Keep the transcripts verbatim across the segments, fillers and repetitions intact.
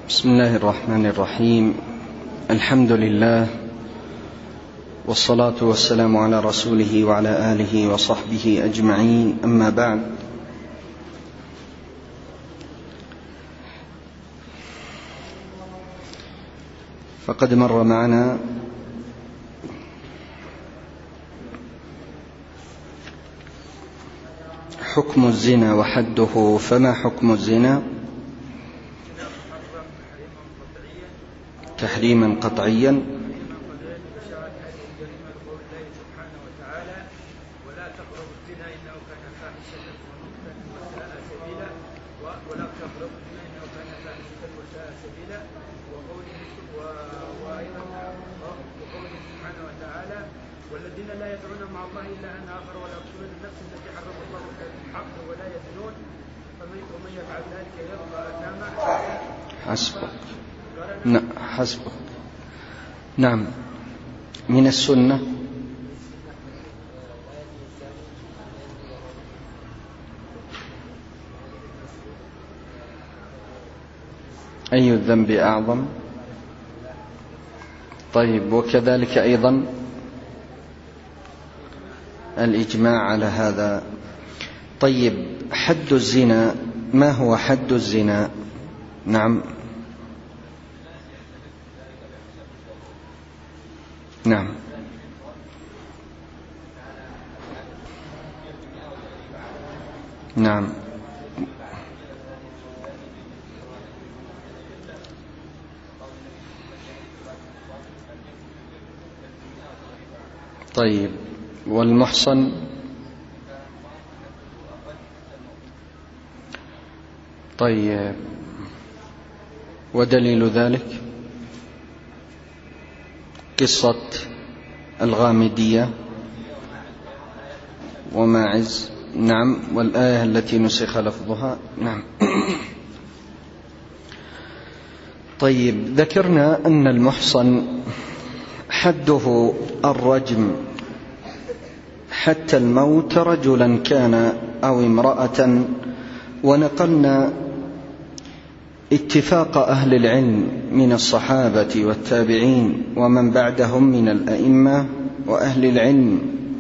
بسم الله الرحمن الرحيم. الحمد لله والصلاة والسلام على رسوله وعلى آله وصحبه أجمعين، أما بعد. فقد مر معنا حكم الزنا وحده. فما حكم الزنا؟ تحريما قطعيا. والذين لا يدعون مع الله إلا أن آخر ولا يقتلون النفس التي حرم الله بالحق ولا يزنون ومن يفعل ذلك يلقى أثاما. حسبك. نعم حسبك. نعم. من السنة أي الذنب أعظم؟ طيب، وكذلك أيضا الإجماع على هذا. طيب، حد الزنا، ما هو حد الزنا؟ نعم نعم نعم طيب، والمحصن؟ طيب، ودليل ذلك قصة الغامدية وماعز. نعم، والآية التي نسخ لفظها. نعم. طيب، ذكرنا أن المحصن حده الرجم حتى الموت، رجلا كان أو امرأة، ونقلنا اتفاق أهل العلم من الصحابة والتابعين ومن بعدهم من الأئمة وأهل العلم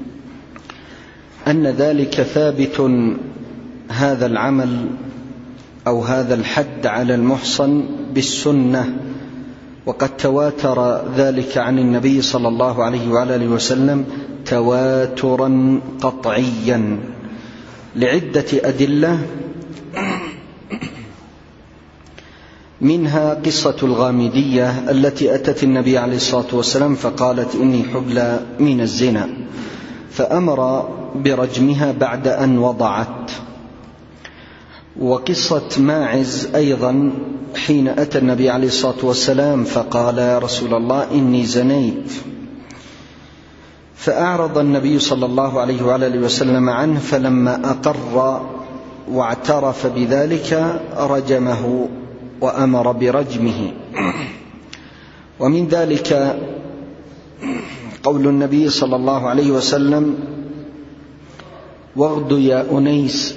أن ذلك ثابت، هذا العمل أو هذا الحد على المحصن بالسنة، وقد تواتر ذلك عن النبي صلى الله عليه وعلى آله وسلم تواترا قطعيا لعدة أدلة، منها قصة الغامدية التي أتت النبي عليه الصلاة والسلام فقالت إني حبلى من الزنا، فأمر برجمها بعد أن وضعت. وقصة ماعز أيضا حين أتى النبي عليه الصلاة والسلام فقال يا رسول الله إني زنيت، فأعرض النبي صلى الله عليه وعلى آله وسلم عنه، فلما أقر واعترف بذلك رجمه وأمر برجمه. ومن ذلك قول النبي صلى الله عليه وسلم واغد يا أنيس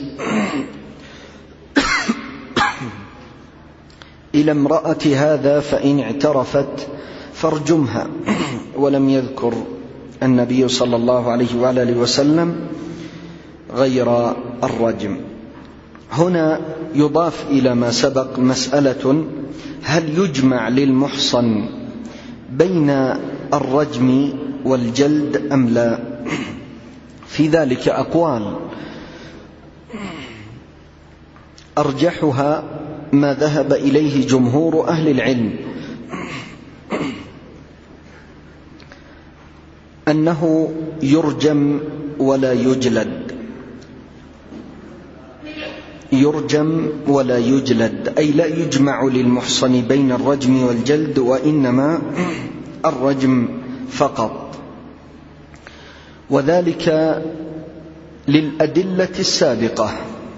إلى امرأة هذا فإن اعترفت فارجمها، ولم يذكر النبي صلى الله عليه وعلى آله وسلم غير الرجم. هنا يضاف إلى ما سبق مسألة: هل يجمع للمحصن بين الرجم والجلد أم لا؟ في ذلك أقوال، أرجحها ما ذهب إليه جمهور أهل العلم أنه يرجم ولا يجلد، يرجم ولا يجلد، أي لا يجمع للمحصن بين الرجم والجلد، وإنما الرجم فقط. وذلك للأدلة السابقة: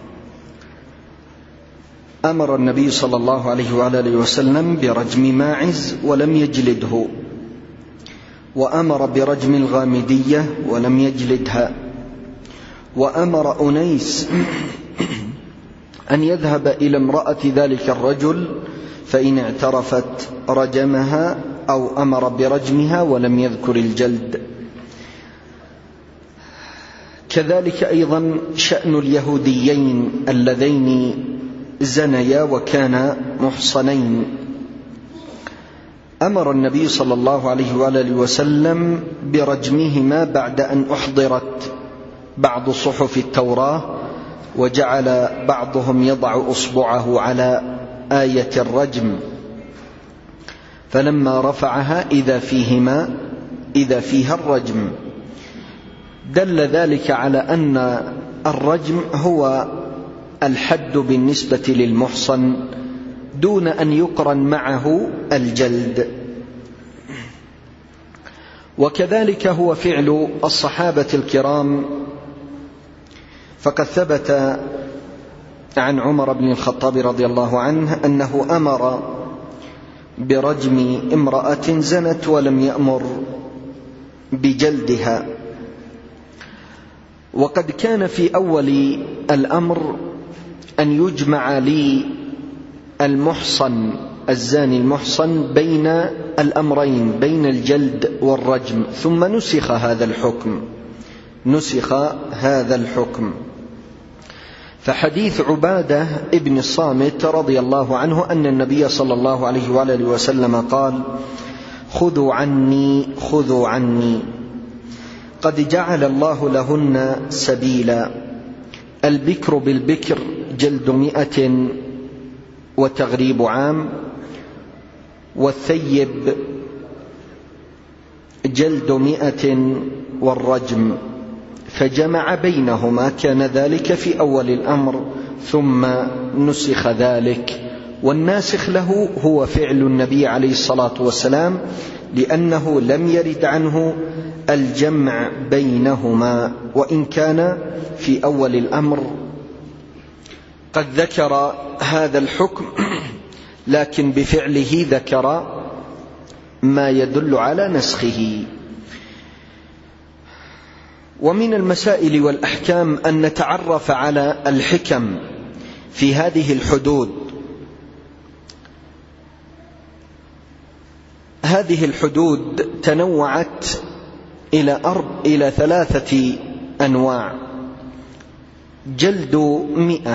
أمر النبي صلى الله عليه وعلى آله وسلم برجم ماعز ولم يجلده، وأمر برجم الغامدية ولم يجلدها، وأمر أنيس أن يذهب إلى امرأة ذلك الرجل، فإن اعترفت رجمها أو أمر برجمها ولم يذكر الجلد. كذلك أيضا شأن اليهوديين اللذين زنيا وكانا محصنين، أمر النبي صلى الله عليه وآله وسلم برجمهما بعد أن أحضرت بعض صحف التوراة، وجعل بعضهم يضع أصبعه على آية الرجم، فلما رفعها إذا فيهما إذا فيها الرجم. دل ذلك على أن الرجم هو الحد بالنسبة للمحصن دون أن يقرن معه الجلد. وكذلك هو فعل الصحابة الكرام، فقد ثبت عن عمر بن الخطاب رضي الله عنه أنه أمر برجم امرأة زنت ولم يأمر بجلدها. وقد كان في أول الأمر أن يجمع لي المحصن الزاني المحصن بين الأمرين، بين الجلد والرجم، ثم نسخ هذا الحكم نسخ هذا الحكم فحديث عبادة ابن الصامت رضي الله عنه أن النبي صلى الله عليه وآله وسلم قال: خذوا عني خذوا عني قد جعل الله لهن سبيلا، البكر بالبكر جلد مئة وتغريب عام، والثيب جلد مئة والرجم. فجمع بينهما، كان ذلك في أول الأمر ثم نسخ ذلك. والناسخ له هو فعل النبي عليه الصلاة والسلام، لأنه لم يرد عنه الجمع بينهما، وإن كان في أول الأمر قد ذكر هذا الحكم، لكن بفعله ذكر ما يدل على نسخه. ومن المسائل والأحكام أن نتعرف على الحكم في هذه الحدود. هذه الحدود تنوعت إلى أرب إلى ثلاثة أنواع: جلد مئة،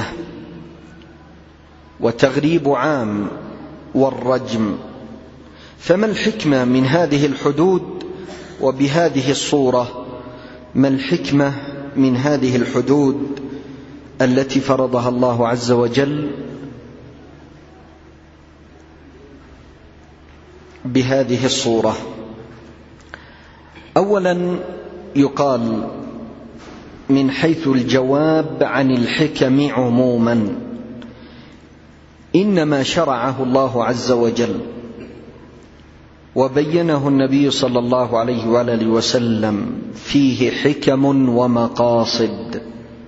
وتغريب عام، والرجم. فما الحكمة من هذه الحدود؟ وبهذه الصورة ما الحكمة من هذه الحدود التي فرضها الله عز وجل بهذه الصورة؟ أولا يقال من حيث الجواب عن الحكم عموما، إنما شرعه الله عز وجل وبينه النبي صلى الله عليه وآله وسلم فيه حكم ومقاصد،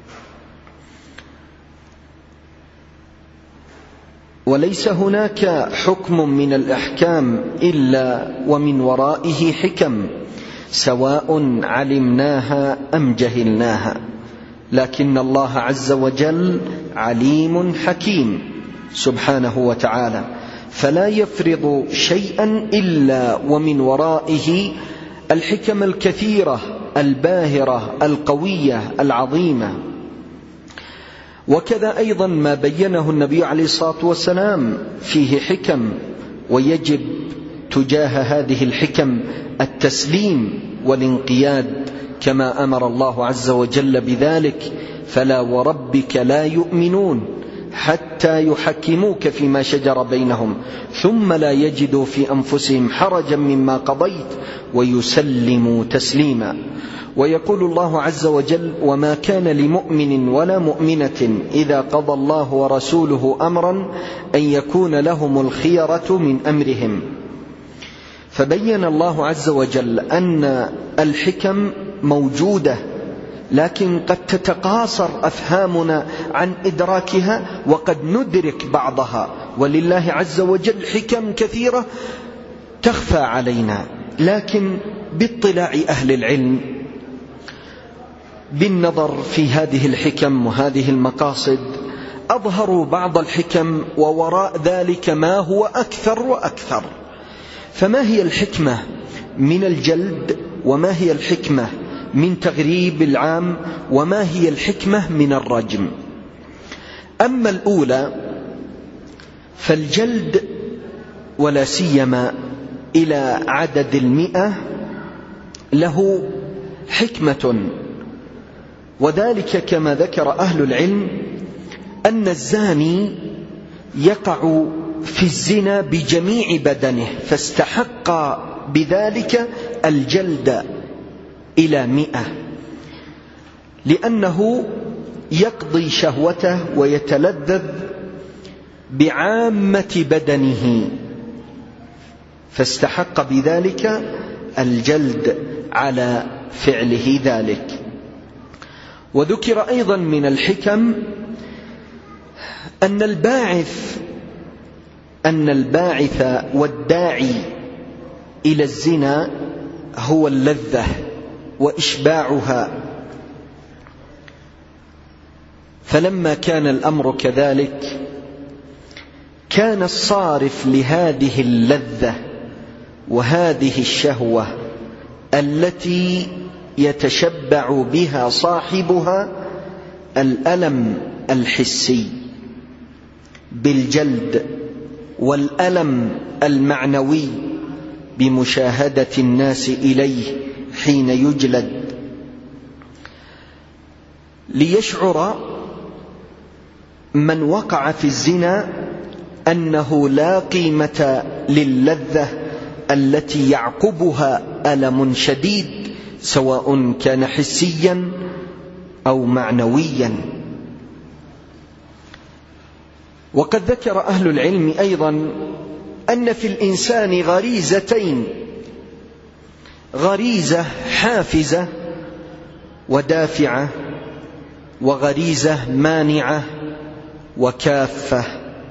وليس هناك حكم من الأحكام إلا ومن ورائه حكم، سواء علمناها أم جهلناها. لكن الله عز وجل عليم حكيم سبحانه وتعالى، فلا يفرض شيئا إلا ومن ورائه الحكم الكثيرة الباهرة القوية العظيمة. وكذا أيضا ما بينه النبي عليه الصلاة والسلام فيه حكم، ويجب تجاه هذه الحكم التسليم والانقياد كما أمر الله عز وجل بذلك: فلا وربك لا يؤمنون حتى يحكموك فيما شجر بينهم ثم لا يجدوا في أنفسهم حرجا مما قضيت ويسلموا تسليما. ويقول الله عز وجل: وما كان لمؤمن ولا مؤمنة إذا قضى الله ورسوله أمرا أن يكون لهم الخيرة من أمرهم. فبين الله عز وجل أن الحكم موجودة، لكن قد تتقاصر أفهامنا عن إدراكها، وقد ندرك بعضها، ولله عز وجل حكم كثيرة تخفى علينا. لكن باطلاع أهل العلم بالنظر في هذه الحكم وهذه المقاصد أظهروا بعض الحكم ووراء ذلك ما هو أكثر وأكثر. فما هي الحكمة من الجلد؟ وما هي الحكمة من تغريب العام؟ وما هي الحكمة من الرجم؟ أما الأولى فالجلد ولا سيما إلى عدد المئة له حكمة، وذلك كما ذكر أهل العلم أن الزاني يقع في الزنا بجميع بدنه، فاستحق بذلك الجلد إلى مئة، لأنه يقضي شهوته ويتلذذ بعامة بدنه، فاستحق بذلك الجلد على فعله ذلك. وذكر أيضا من الحكم أن الباعث أن الباعث والداعي إلى الزنا هو اللذة وإشباعها، فلما كان الأمر كذلك كان الصارف لهذه اللذة وهذه الشهوة التي يتشبع بها صاحبها الألم الحسي بالجلد، والألم المعنوي بمشاهدة الناس إليه حين يجلد، ليشعر من وقع في الزنا أنه لا قيمة للذة التي يعقبها ألم شديد، سواء كان حسيا أو معنويا. وقد ذكر أهل العلم أيضا أن في الإنسان غريزتين: غريزة حافزة ودافعة، وغريزة مانعة وكافة،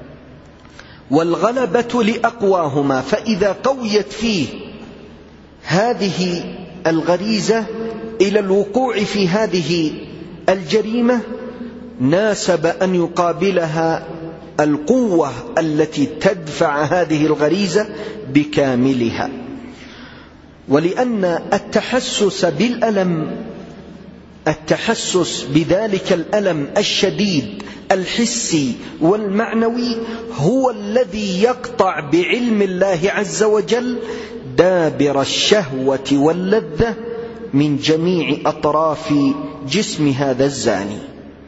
والغلبة لأقواهما، فإذا قويت فيه هذه الغريزة إلى الوقوع في هذه الجريمة ناسب أن يقابلها القوة التي تدفع هذه الغريزة بكاملها. ولأن التحسس بالألم، التحسس بذلك الألم الشديد الحسي والمعنوي هو الذي يقطع بعلم الله عز وجل دابر الشهوة واللذة من جميع أطراف جسم هذا الزاني،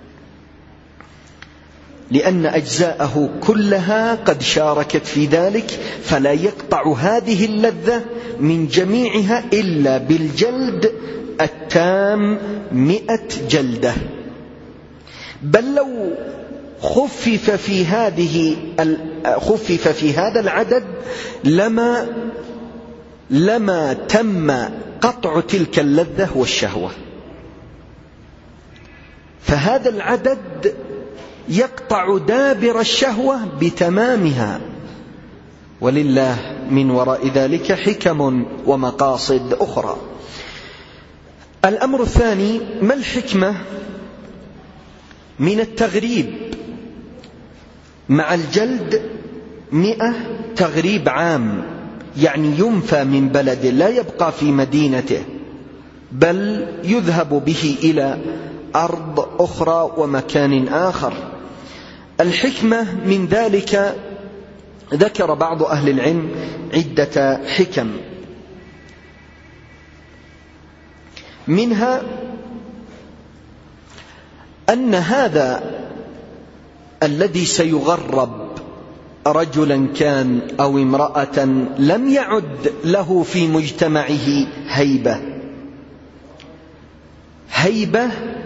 لأن أجزاءه كلها قد شاركت في ذلك، فلا يقطع هذه اللذة من جميعها إلا بالجلد التام مئة جلدة. بل لو خفف في هذه خفف في هذا العدد لما لما تم قطع تلك اللذة والشهوة، فهذا العدد يقطع دابر الشهوة بتمامها، ولله من وراء ذلك حكم ومقاصد أخرى. الأمر الثاني: ما الحكمة من التغريب مع الجلد مئة تغريب عام، يعني ينفى من بلده، لا يبقى في مدينته، بل يذهب به إلى أرض أخرى ومكان آخر؟ الحكمة من ذلك ذكر بعض أهل العلم عدة حكم، منها أن هذا الذي سيغرب رجلا كان أو امرأة لم يعد له في مجتمعه هيبة هيبة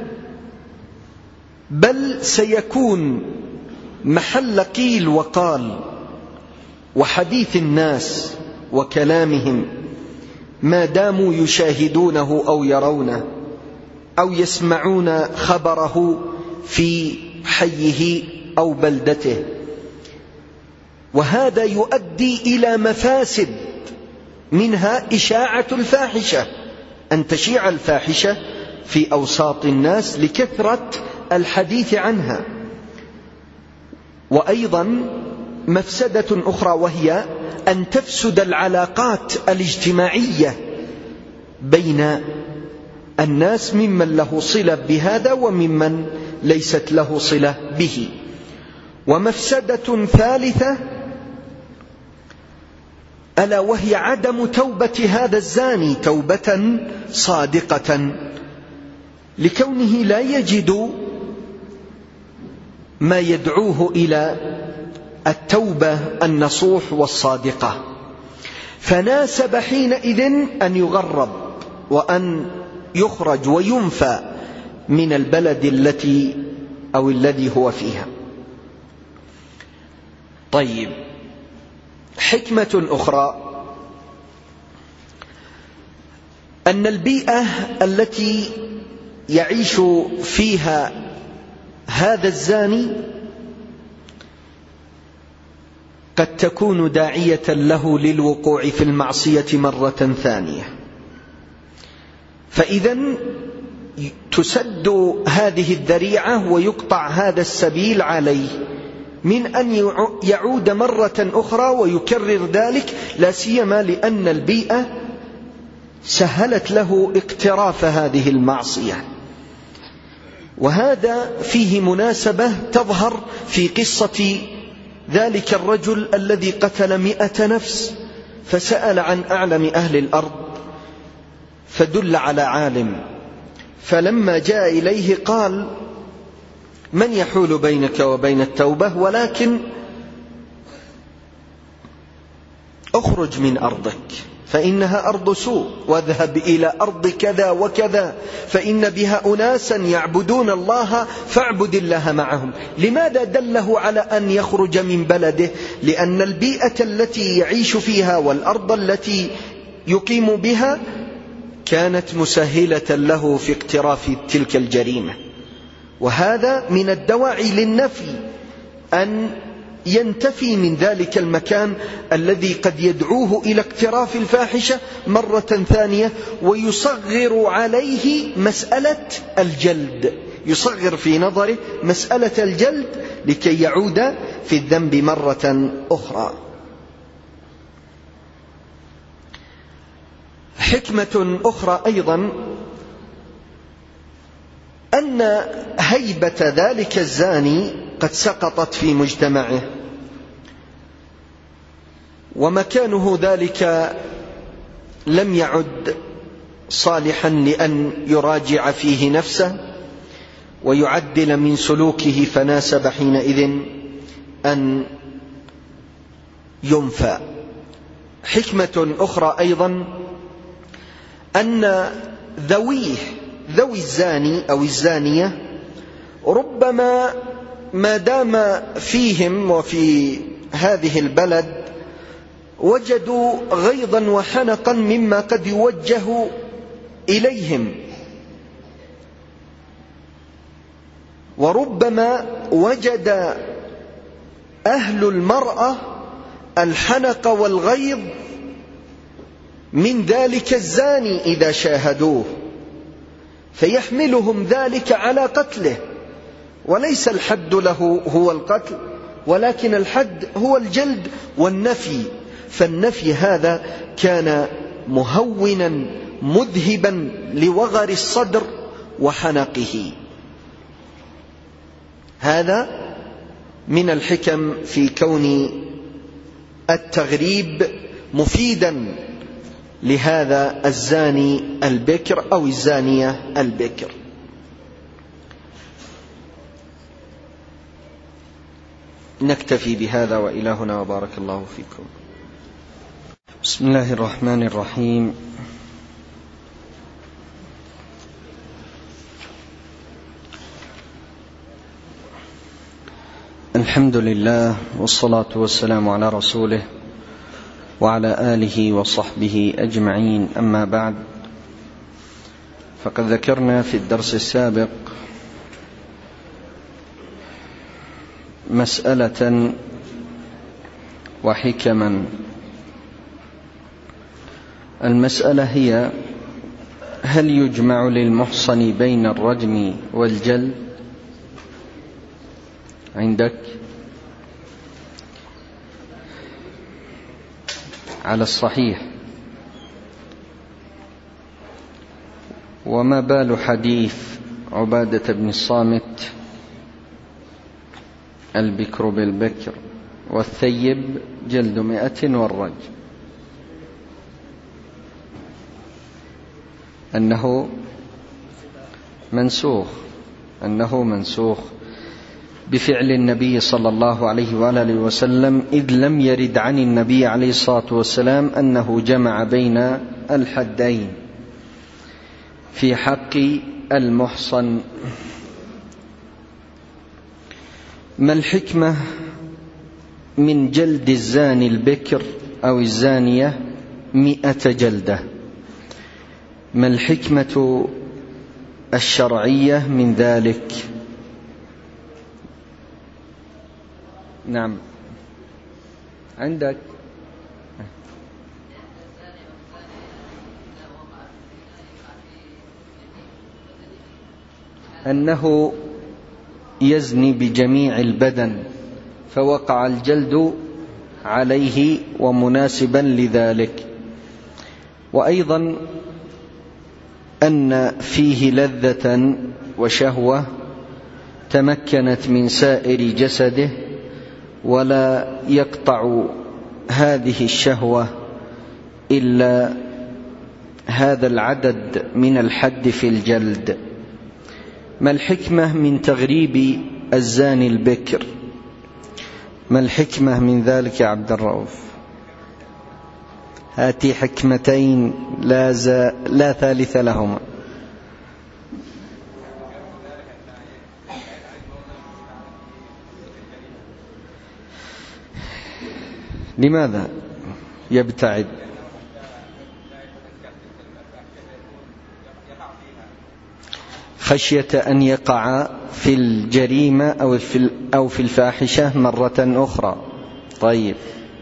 بل سيكون محل قيل وقال وحديث الناس وكلامهم ما داموا يشاهدونه أو يرونه أو يسمعون خبره في حيه أو بلدته. وهذا يؤدي إلى مفاسد، منها إشاعة الفاحشة، أن تشيع الفاحشة في أوساط الناس لكثرة الحديث عنها. وأيضا مفسدة أخرى، وهي أن تفسد العلاقات الاجتماعية بين الناس، ممن له صلة بهذا وممن ليست له صلة به. ومفسدة ثالثة ألا وهي عدم توبة هذا الزاني توبة صادقة، لكونه لا يجد ما يدعوه إلى التوبة النصوح والصادقة، فناسب حينئذ أن يغرب وأن يخرج وينفى من البلد التي أو الذي هو فيها. طيب، حكمة أخرى أن البيئة التي يعيش فيها هذا الزاني قد تكون داعية له للوقوع في المعصية مرة ثانية، فإذا تسد هذه الذريعة ويقطع هذا السبيل عليه من أن يعود مرة أخرى ويكرر ذلك، لا سيما لأن البيئة سهلت له اقتراف هذه المعصية. وهذا فيه مناسبة تظهر في قصة ذلك الرجل الذي قتل مئة نفس، فسأل عن أعلم أهل الأرض فدل على عالم، فلما جاء إليه قال: من يحول بينك وبين التوبة؟ ولكن اخرج من أرضك فإنها أرض سوء، واذهب إلى أرض كذا وكذا فإن بها أناسا يعبدون الله فاعبد الله معهم. لماذا دله على أن يخرج من بلده؟ لأن البيئة التي يعيش فيها والأرض التي يقيم بها كانت مسهلة له في اقتراف تلك الجريمة. وهذا من الدواعي للنفي، أن ينتفي من ذلك المكان الذي قد يدعوه إلى اقتراف الفاحشة مرة ثانية، ويصغر عليه مسألة الجلد، يصغر في نظره مسألة الجلد لكي يعود في الذنب مرة أخرى. حكمة أخرى أيضا أن هيبة ذلك الزاني قد سقطت في مجتمعه، ومكانه ذلك لم يعد صالحا لأن يراجع فيه نفسه ويعدل من سلوكه، فناسب حينئذ أن ينفى. حكمة أخرى أيضا أن ذويه ذوي الزاني أو الزانية ربما ما دام فيهم وفي هذه البلد وجدوا غيظا وحنقا مما قد يوجه إليهم، وربما وجد أهل المرأة الحنق والغيظ من ذلك الزاني إذا شاهدوه، فيحملهم ذلك على قتله. وليس الحد له هو القتل، ولكن الحد هو الجلد والنفي، فالنفي هذا كان مهونا مذهبا لوغر الصدر وحنقه. هذا من الحكم في كون التغريب مفيدا لهذا الزاني البكر أو الزانية البكر. نكتفي بهذا، وإلهنا وبارك الله فيكم. بسم الله الرحمن الرحيم. الحمد لله، والصلاة والسلام على رسوله وعلى آله وصحبه أجمعين، أما بعد، فقد ذكرنا في الدرس السابق مسألة وحكما. المسألة هي: هل يجمع للمحصن بين الرجم والجلد؟ عندك على الصحيح. وما بال حديث عبادة بن الصامت البكر بالبكر والثيب جلد مئة والرجم، أنه منسوخ أنه منسوخ بفعل النبي صلى الله عليه وآله وسلم، إذ لم يرد عن النبي عليه الصلاة والسلام أنه جمع بين الحدين في حق المحصن. ما الحكمة من جلد الزاني البكر أو الزانية مئة جلدة؟ ما الحكمة الشرعية من ذلك؟ نعم عندك أنه يزني بجميع البدن فوقع الجلد عليه ومناسبا لذلك، وأيضا أن فيه لذة وشهوة تمكنت من سائر جسده ولا يقطع هذه الشهوة إلا هذا العدد من الحد في الجلد. ما الحكمة من تغريب الزاني البكر؟ ما الحكمة من ذلك يا عبد الرؤوف؟ هاتي حكمتين لا, لا ثالث لهما. لماذا يبتعد؟ خشية أن يقع في الجريمة أو في أو في الفاحشة مرة أخرى. طيب،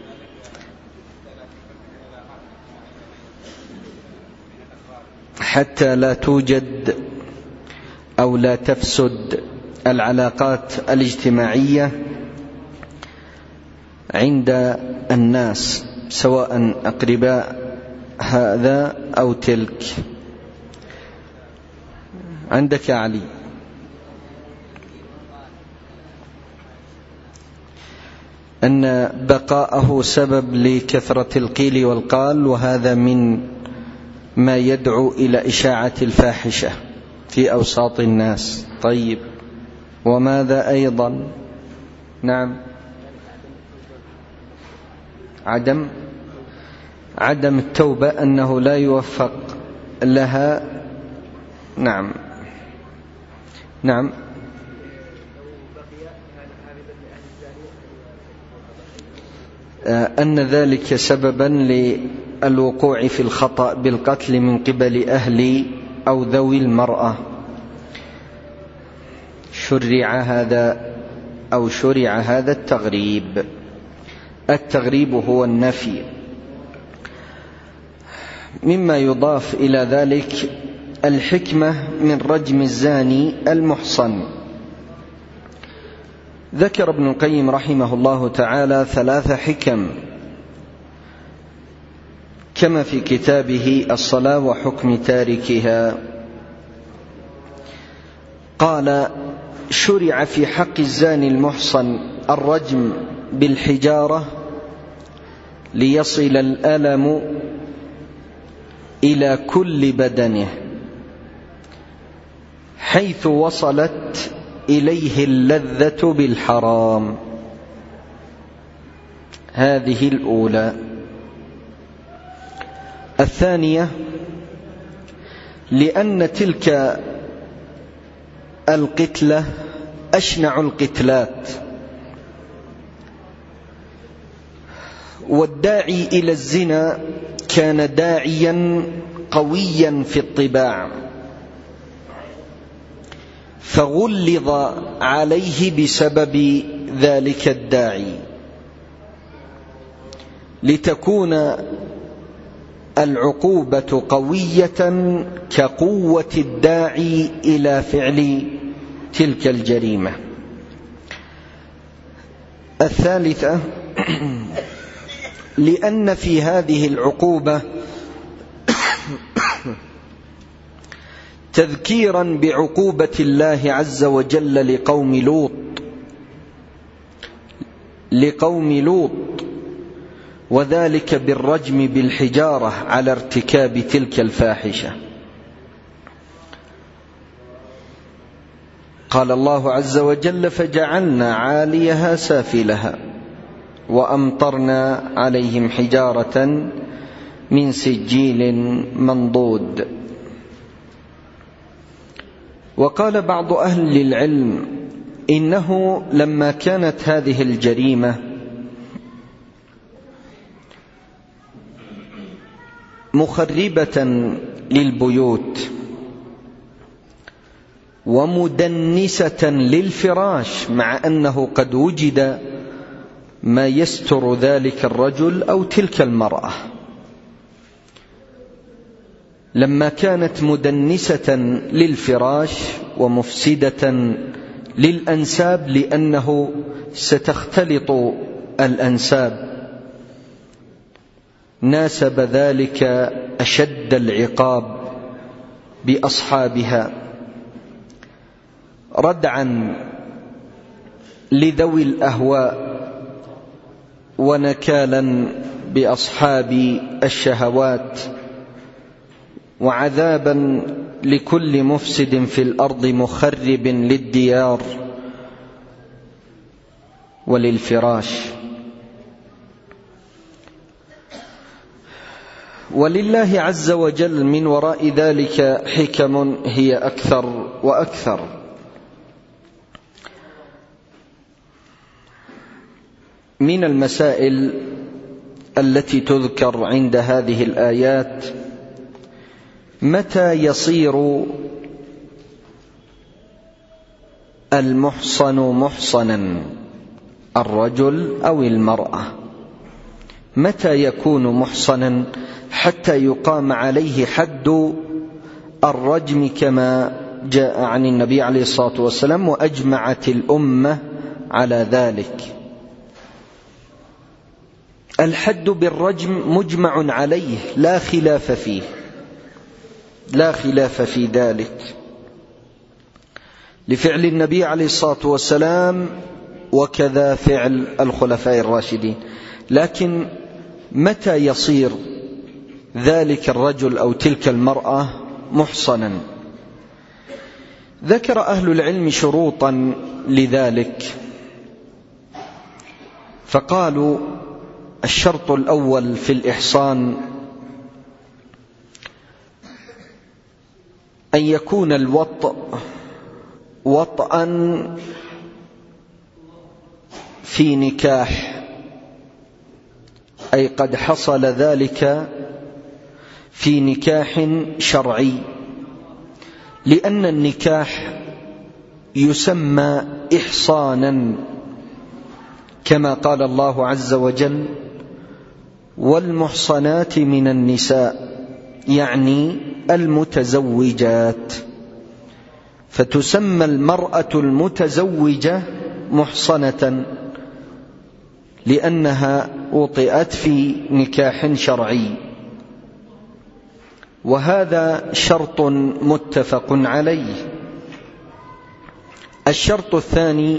حتى لا توجد أو لا تفسد العلاقات الاجتماعية عند الناس سواء أقرباء هذا أو تلك. عندك يا علي؟ أن بقاءه سبب لكثرة القيل والقال، وهذا من ما يدعو إلى إشاعة الفاحشة في أوساط الناس. طيب، وماذا أيضا؟ نعم، عدم عدم التوبة، أنه لا يوفق لها. نعم نعم أن ذلك سببا للوقوع في الخطأ بالقتل من قبل أهل أو ذوي المرأة. شرع هذا أو شرع هذا التغريب. التغريب هو النفي. مما يضاف إلى ذلك الحكمة من رجم الزاني المحصن. ذكر ابن القيم رحمه الله تعالى ثلاث حكم كما في كتابه الصلاة وحكم تاركها. قال: شرع في حق الزاني المحصن الرجم بالحجارة ليصل الألم إلى كل بدنه حيث وصلت إليه اللذة بالحرام. هذه الأولى. الثانية: لأن تلك القتلة أشنع القتلات، والداعي إلى الزنا كان داعيا قويا في الطباع، فغلظ عليه بسبب ذلك الداعي لتكون العقوبة قوية كقوة الداعي إلى فعل تلك الجريمة. الثالثة: لأن في هذه العقوبة تذكيرا بعقوبة الله عز وجل لقوم لوط لقوم لوط وذلك بالرجم بالحجارة على ارتكاب تلك الفاحشة. قال الله عز وجل: فجعلنا عاليها سافلها وأمطرنا عليهم حجارة من سجيل منضود. وقال بعض أهل العلم إنه لما كانت هذه الجريمة مخربة للبيوت ومدنسة للفراش، مع أنه قد وجد ما يستر ذلك الرجل أو تلك المرأة، لما كانت مدنسة للفراش ومفسدة للأنساب لأنه ستختلط الأنساب، ناسب ذلك أشد العقاب بأصحابها ردعا لذوي الأهواء ونكالا بأصحاب الشهوات وعذابا لكل مفسد في الأرض مخرب للديار وللفراش. ولله عز وجل من وراء ذلك حكم هي أكثر وأكثر. من المسائل التي تذكر عند هذه الآيات: متى يصير المحصن محصنا، الرجل أو المرأة؟ متى يكون محصنا حتى يقام عليه حد الرجم كما جاء عن النبي عليه الصلاة والسلام وأجمعت الأمة على ذلك؟ الحد بالرجم مجمع عليه، لا خلاف فيه، لا خلاف في ذلك لفعل النبي عليه الصلاة والسلام وكذا فعل الخلفاء الراشدين. لكن متى يصير ذلك الرجل أو تلك المرأة محصنا؟ ذكر أهل العلم شروطا لذلك، فقالوا: الشرط الأول في الإحصان أن يكون الوطء وطئا في نكاح، أي قد حصل ذلك في نكاح شرعي، لأن النكاح يسمى إحصانا كما قال الله عز وجل: والمحصنات من النساء، يعني المتزوجات، فتسمى المرأة المتزوجة محصنة لأنها وطئت في نكاح شرعي، وهذا شرط متفق عليه. الشرط الثاني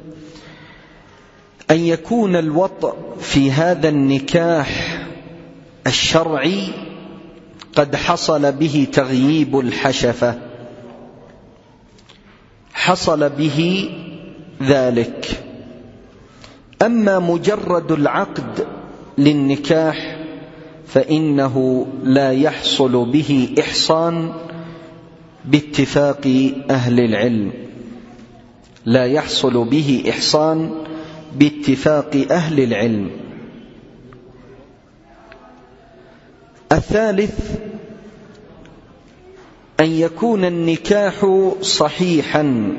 أن يكون الوطء في هذا النكاح الشرعي قد حصل به تغييب الحشفة، حصل به ذلك. أما مجرد العقد للنكاح فإنه لا يحصل به إحصان باتفاق أهل العلم، لا يحصل به إحصان باتفاق أهل العلم. الثالث أن يكون النكاح صحيحا،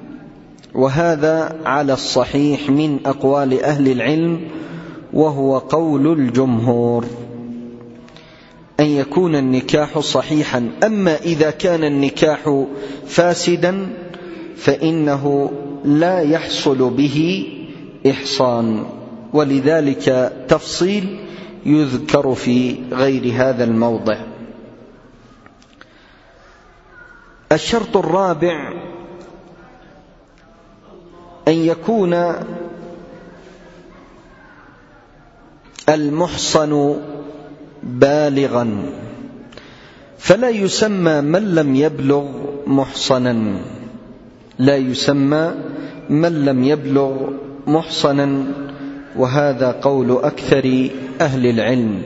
وهذا على الصحيح من أقوال أهل العلم وهو قول الجمهور، أن يكون النكاح صحيحا. أما إذا كان النكاح فاسدا فإنه لا يحصل به إحصان، ولذلك تفصيل يذكر في غير هذا الموضع. الشرط الرابع أن يكون المحصن بالغا، فلا يسمى من لم يبلغ محصنا، لا يسمى من لم يبلغ محصنا، وهذا قول أكثر أهل العلم.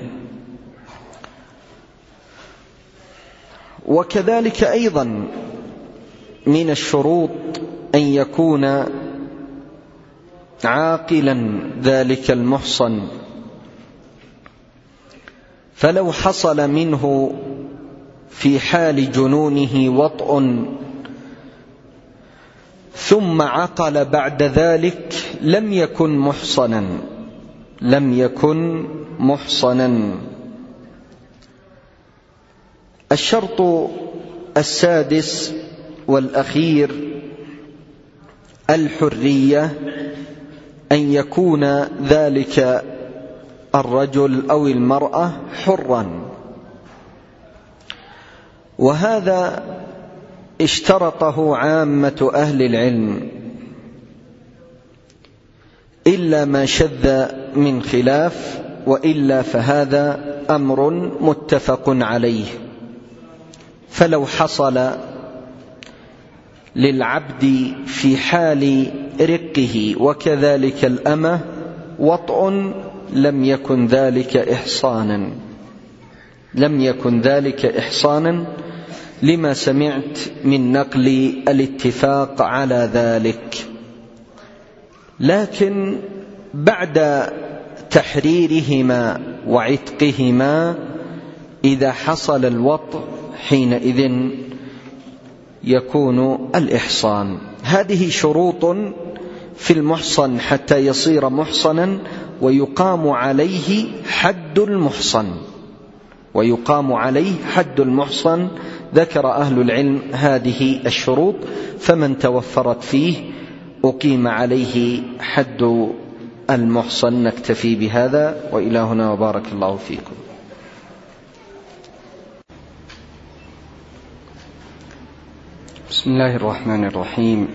وكذلك أيضا من الشروط أن يكون عاقلا ذلك المحصن، فلو حصل منه في حال جنونه وطء ثم عقل بعد ذلك لم يكن محصنا، لم يكن محصنا. الشرط السادس والأخير الحرية، أن يكون ذلك الرجل أو المرأة حرا، وهذا اشترطه عامة أهل العلم إلا ما شذ من خلاف، وإلا فهذا أمر متفق عليه. فلو حصل للعبد في حال رقه وكذلك الأمة وطء لم يكن ذلك إحصانا، لم يكن ذلك إحصانا لما سمعت من نقل الاتفاق على ذلك. لكن بعد تحريرهما وعتقهما إذا حصل الوطء حينئذ يكون الإحصان. هذه شروط في المحصن حتى يصير محصنا، ويقام عليه حد المحصن، ويقام عليه حد المحصن. ذكر أهل العلم هذه الشروط، فمن توفرت فيه أقيم عليه حد المحصن. نكتفي بهذا، وإلى هنا وبارك الله فيكم. بسم الله الرحمن الرحيم.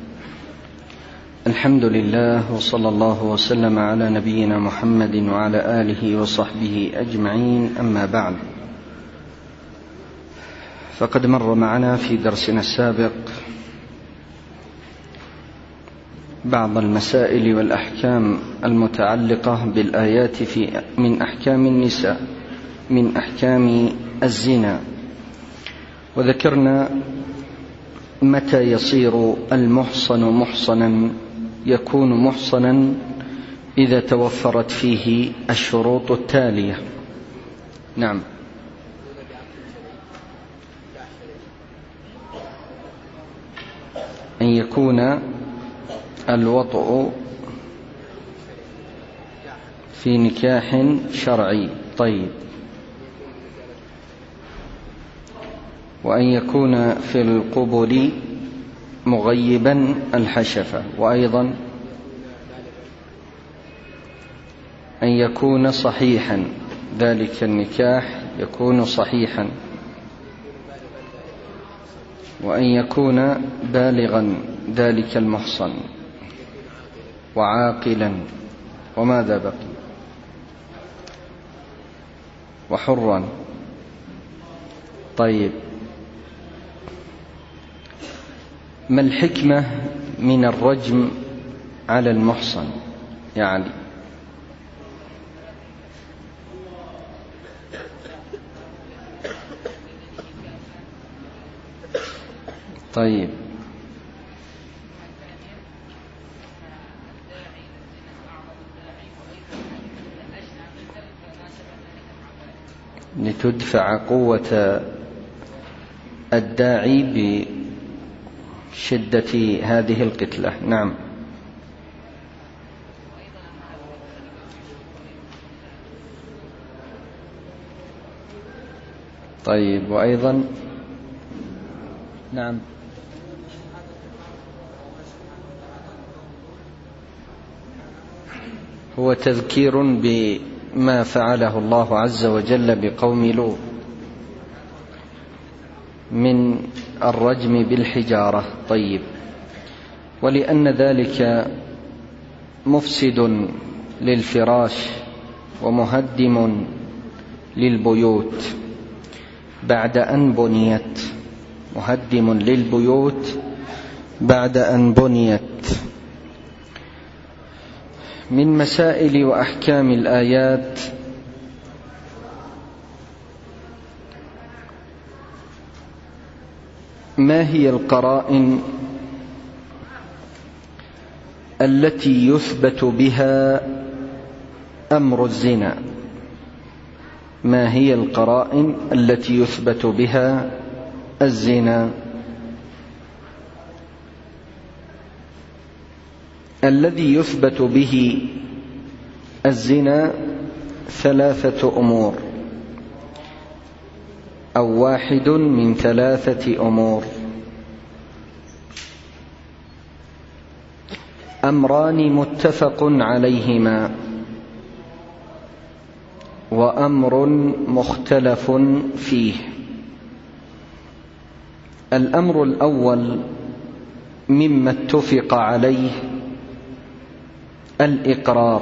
الحمد لله، وصلى الله وسلم على نبينا محمد وعلى آله وصحبه أجمعين، أما بعد، فقد مر معنا في درسنا السابق بعض المسائل والأحكام المتعلقة بالآيات في من أحكام النساء، من أحكام الزنا، وذكرنا متى يصير المحصن محصنا. يكون محصنا إذا توفرت فيه الشروط التالية. نعم. أن يكون الوطء في نكاح شرعي. طيب. وأن يكون في القبل مغيبا الحشفة، وأيضا أن يكون صحيحا، ذلك النكاح يكون صحيحا، وأن يكون بالغا ذلك المحصن، وعاقلا، وماذا بقي؟ وحرا. طيب، ما الحكمة من الرجم على المحصن؟ يعني طيب لتدفع قوة الداعي بشدة هذه القتلة. نعم. طيب، وأيضا نعم هو تذكير ما فعله الله عز وجل بقوم لوط من الرجم بالحجارة. طيب، ولأن ذلك مفسد للفراش ومهدم للبيوت بعد أن بنيت، مهدم للبيوت بعد أن بنيت. من مسائل وأحكام الآيات ما هي القرائن التي يثبت بها أمر الزنا؟ ما هي القرائن التي يثبت بها الزنا؟ الذي يثبت به الزنا ثلاثة أمور، أو واحد من ثلاثة أمور. أمران متفق عليهما، وأمر مختلف فيه. الأمر الأول مما اتفق عليه الإقرار،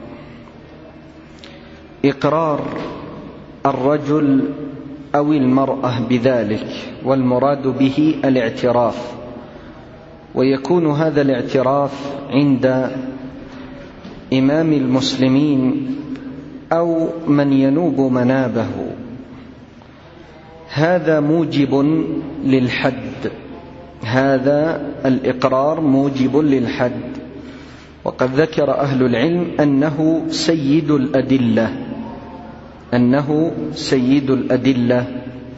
إقرار الرجل أو المرأة بذلك، والمراد به الاعتراف، ويكون هذا الاعتراف عند إمام المسلمين أو من ينوب منابه. هذا موجب للحد، هذا الإقرار موجب للحد، وقد ذكر أهل العلم أنه سيد الأدلة، أنه سيد الأدلة.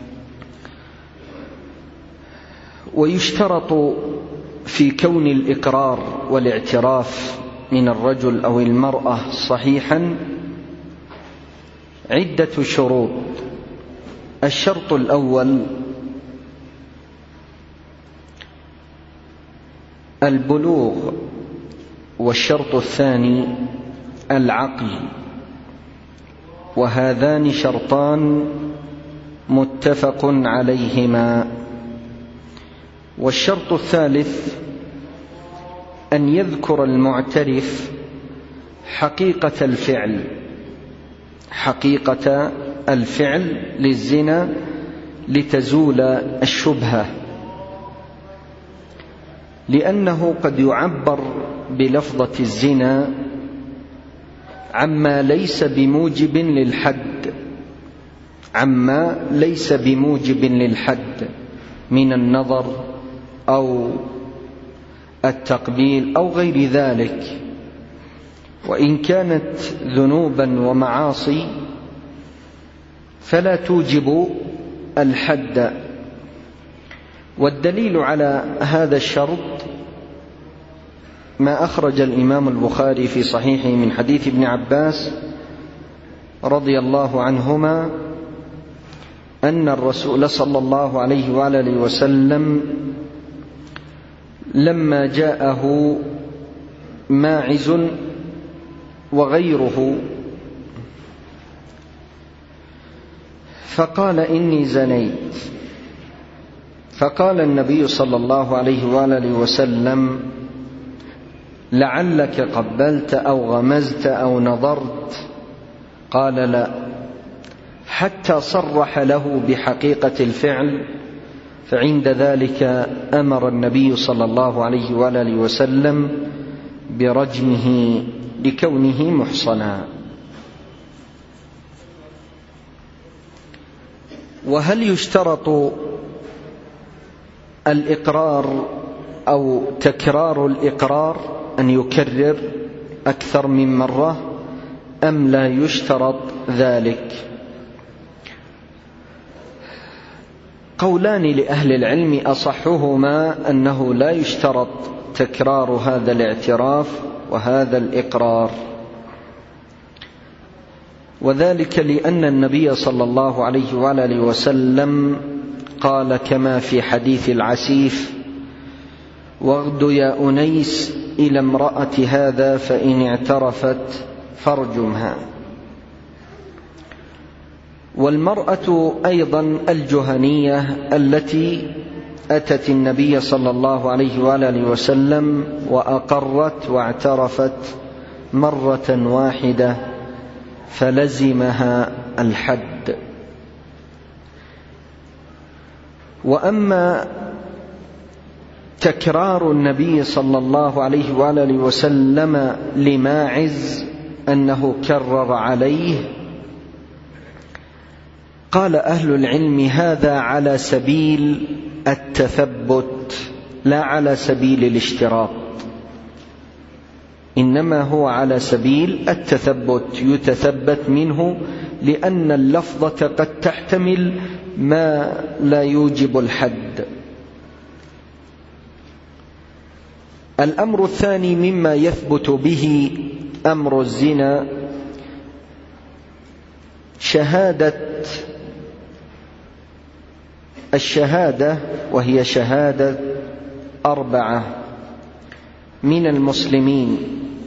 ويشترط في كون الإقرار والاعتراف من الرجل أو المرأة صحيحا عدة شروط. الشرط الأول البلوغ، والشرط الثاني العقل، وهذان شرطان متفق عليهما. والشرط الثالث أن يذكر المعترف حقيقة الفعل، حقيقة الفعل للزنا لتزول الشبهة، لأنه قد يعبر بلفظة الزنا عما ليس بموجب للحد، عما ليس بموجب للحد من النظر أو التقبيل أو غير ذلك، وإن كانت ذنوبا ومعاصي فلا توجب الحد. والدليل على هذا الشرط ما أخرج الإمام البخاري في صحيحه من حديث ابن عباس رضي الله عنهما أن الرسول صلى الله عليه وآله وسلم لما جاءه ماعز وغيره فقال إني زنيت، فقال النبي صلى الله عليه وآله وسلم لعلك قبلت أو غمزت أو نظرت؟ قال لا، حتى صرح له بحقيقة الفعل، فعند ذلك أمر النبي صلى الله عليه وآله وسلم برجمه لكونه محصنا. وهل يشترط الإقرار أو تكرار الإقرار أن يكرر أكثر من مرة أم لا يشترط ذلك؟ قولان لأهل العلم، أصحهما أنه لا يشترط تكرار هذا الاعتراف وهذا الإقرار، وذلك لأن النبي صلى الله عليه وآله وسلم قال كما في حديث العسيف: واغد يا أنيس إلى امرأة هذا فإن اعترفت فارجمها. والمرأة أيضا الجهنية التي أتت النبي صلى الله عليه وآله وسلم وأقرت واعترفت مرة واحدة فلزمها الحد. وأما تكرار النبي صلى الله عليه وآله وسلم لماعز أنه كرر عليه، قال أهل العلم هذا على سبيل التثبت لا على سبيل الاشتراط، إنما هو على سبيل التثبت، يتثبت منه لأن اللفظة قد تحتمل ما لا يوجب الحد. الأمر الثاني مما يثبت به أمر الزنا شهادة الشهادة، وهي شهادة أربعة من المسلمين.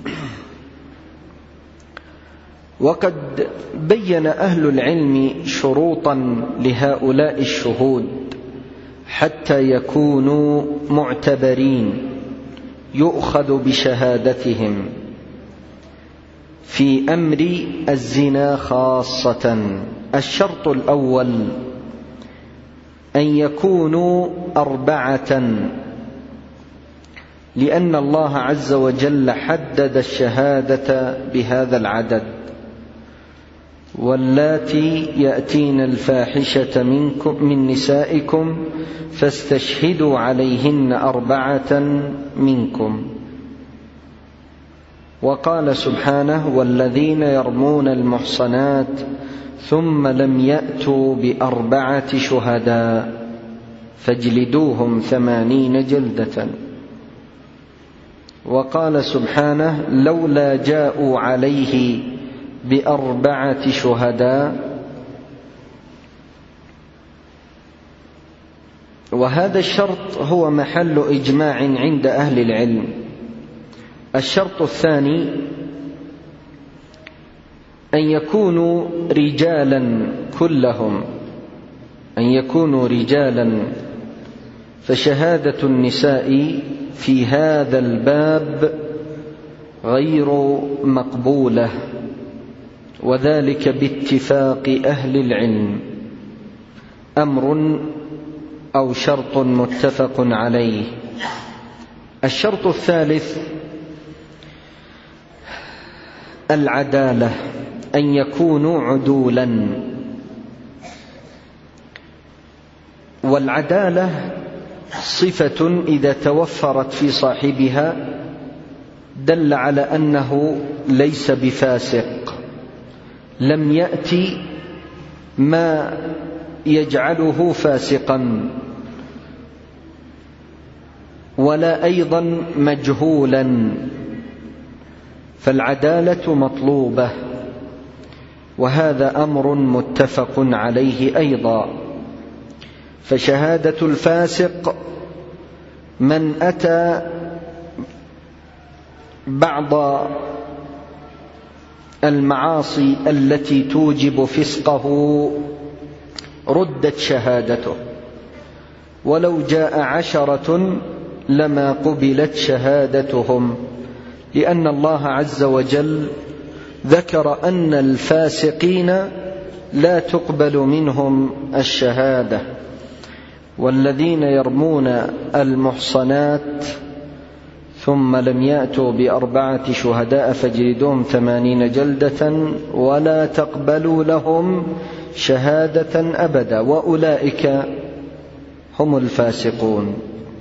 وقد بين أهل العلم شروطا لهؤلاء الشهود حتى يكونوا معتبرين يؤخذ بشهادتهم في أمر الزنا خاصة. الشرط الأول أن يكونوا أربعة، لأن الله عز وجل حدد الشهادة بهذا العدد: واللاتي يأتين الفاحشة منكم من نسائكم فاستشهدوا عليهن أربعة منكم. وقال سبحانه: والذين يرمون المحصنات ثم لم يأتوا بأربعة شهداء فاجلدوهم ثمانين جلدة. وقال سبحانه: لولا جاءوا عليه بأربعة شهداء. وهذا الشرط هو محل إجماع عند أهل العلم. الشرط الثاني أن يكونوا رجالا كلهم، أن يكونوا رجالا، فشهادة النساء في هذا الباب غير مقبولة، وذلك باتفاق أهل العلم، أمر أو شرط متفق عليه. الشرط الثالث العدالة، أن يكونوا عدولا. والعدالة صفة إذا توفرت في صاحبها دل على أنه ليس بفاسق، لم يأتي ما يجعله فاسقا، ولا أيضا مجهولا، فالعدالة مطلوبة، وهذا أمر متفق عليه أيضا. فشهادة الفاسق من أتى بعض المعاصي التي توجب فسقه ردت شهادته، ولو جاء عشرة لما قبلت شهادتهم، لأن الله عز وجل ذكر أن الفاسقين لا تقبل منهم الشهادة. والذين يرمون المحصنات ثم لم يأتوا بأربعة شهداء فاجلدوهم ثمانين جلدة ولا تقبلوا لهم شهادة أبدا، وأولئك هم الفاسقون.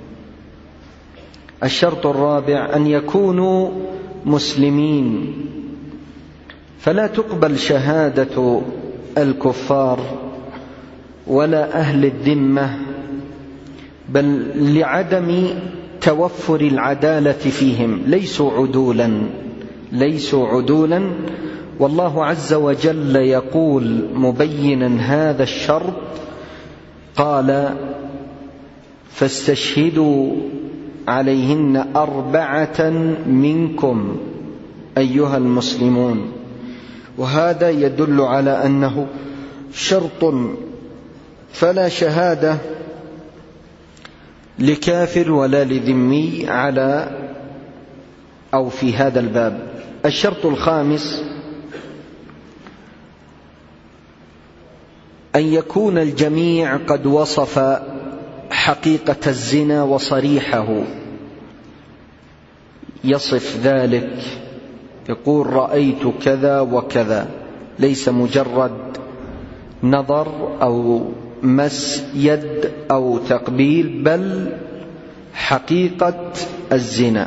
الشرط الرابع أن يكونوا مسلمين، فلا تقبل شهادة الكفار ولا أهل الذمة، بل لعدم توفر العدالة فيهم، ليسوا عدولا ليسوا عدولا والله عز وجل يقول مبينا هذا الشرط، قال: فاستشهدوا عليهن أربعة منكم أيها المسلمون. وهذا يدل على أنه شرط فلا شهادة لكافر ولا لذمي على أو في هذا الباب. الشرط الخامس أن يكون الجميع قد وصف حقيقة الزنا وصريحه، يصف ذلك، يقول رأيت كذا وكذا، ليس مجرد نظر أو مس يد أو تقبيل، بل حقيقة الزنا.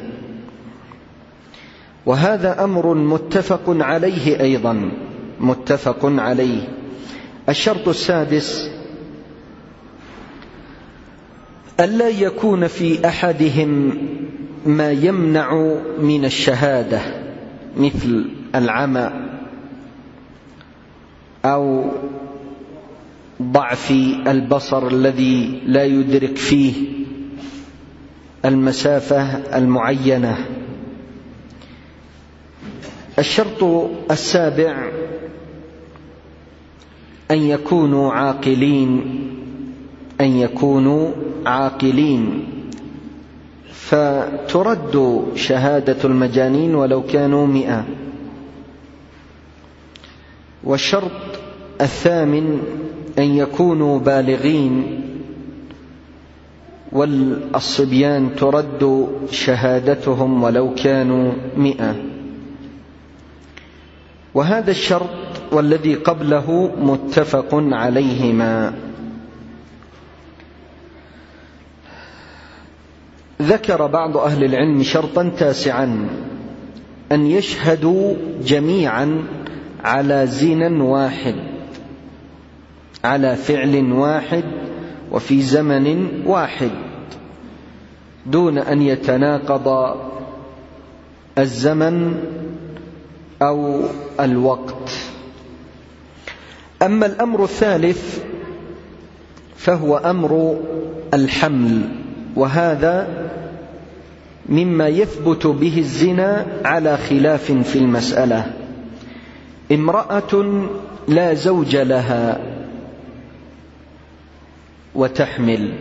وهذا أمر متفق عليه أيضا، متفق عليه. الشرط السادس ألا يكون في أحدهم ما يمنع من الشهادة، مثل العمى أو ضعف البصر الذي لا يدرك فيه المسافة المعينة. الشرط السابع أن يكونوا عاقلين، أن يكونوا عاقلين، فترد شهادة المجانين ولو كانوا مئة. والشرط الثامن أن يكونوا بالغين، والصبيان ترد شهادتهم ولو كانوا مئة. وهذا الشرط والذي قبله متفق عليهما. ذكر بعض أهل العلم شرطا تاسعا، أن يشهدوا جميعا على زنا واحد، على فعل واحد وفي زمن واحد، دون أن يتناقض الزمن أو الوقت. أما الأمر الثالث فهو أمر الحمل، وهذا مما يثبت به الزنا على خلاف في المسألة. امرأة لا زوج لها وتحمل،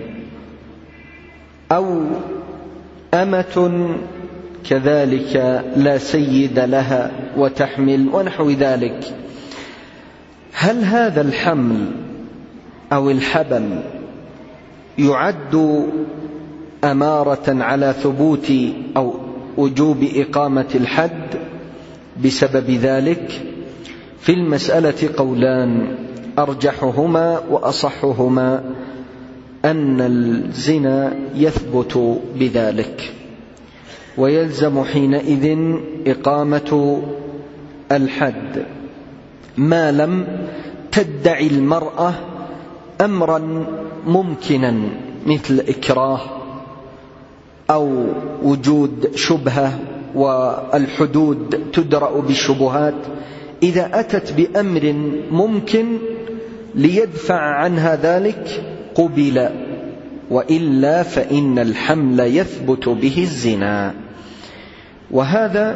أو أمة كذلك لا سيد لها وتحمل، ونحو ذلك. هل هذا الحمل أو الحبل يعد أمارة على ثبوت أو وجوب إقامة الحد بسبب ذلك؟ في المسألة قولان، أرجحهما وأصحهما أن الزنا يثبت بذلك، ويلزم حينئذ إقامة الحد ما لم تدعي المرأة أمرا ممكنا مثل إكراه أو وجود شبهة، والحدود تدرأ بالشبهات. إذا أتت بأمر ممكن ليدفع عنها ذلك قبل، وإلا فإن الحمل يثبت به الزنا. وهذا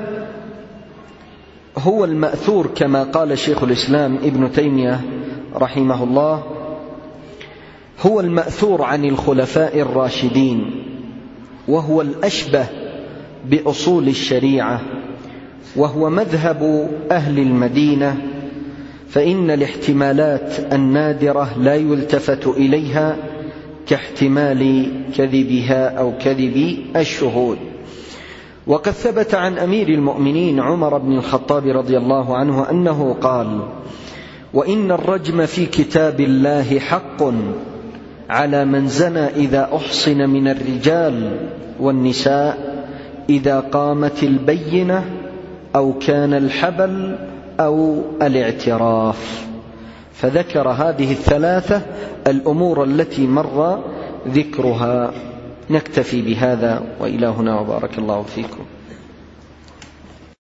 هو المأثور كما قال شيخ الإسلام ابن تيمية رحمه الله، هو المأثور عن الخلفاء الراشدين، وهو الأشبه بأصول الشريعة، وهو مذهب أهل المدينة. فإن الاحتمالات النادرة لا يلتفت إليها كاحتمال كذبها أو كذب الشهود. وقد ثبت عن أمير المؤمنين عمر بن الخطاب رضي الله عنه أنه قال: وإن الرجم في كتاب الله حق على من زنى إذا أحصن من الرجال والنساء إذا قامت البينة أو كان الحبل أو الاعتراف. فذكر هذه الثلاثة الأمور التي مر ذكرها. نكتفي بهذا، وإلى هنا، وبارك الله فيكم.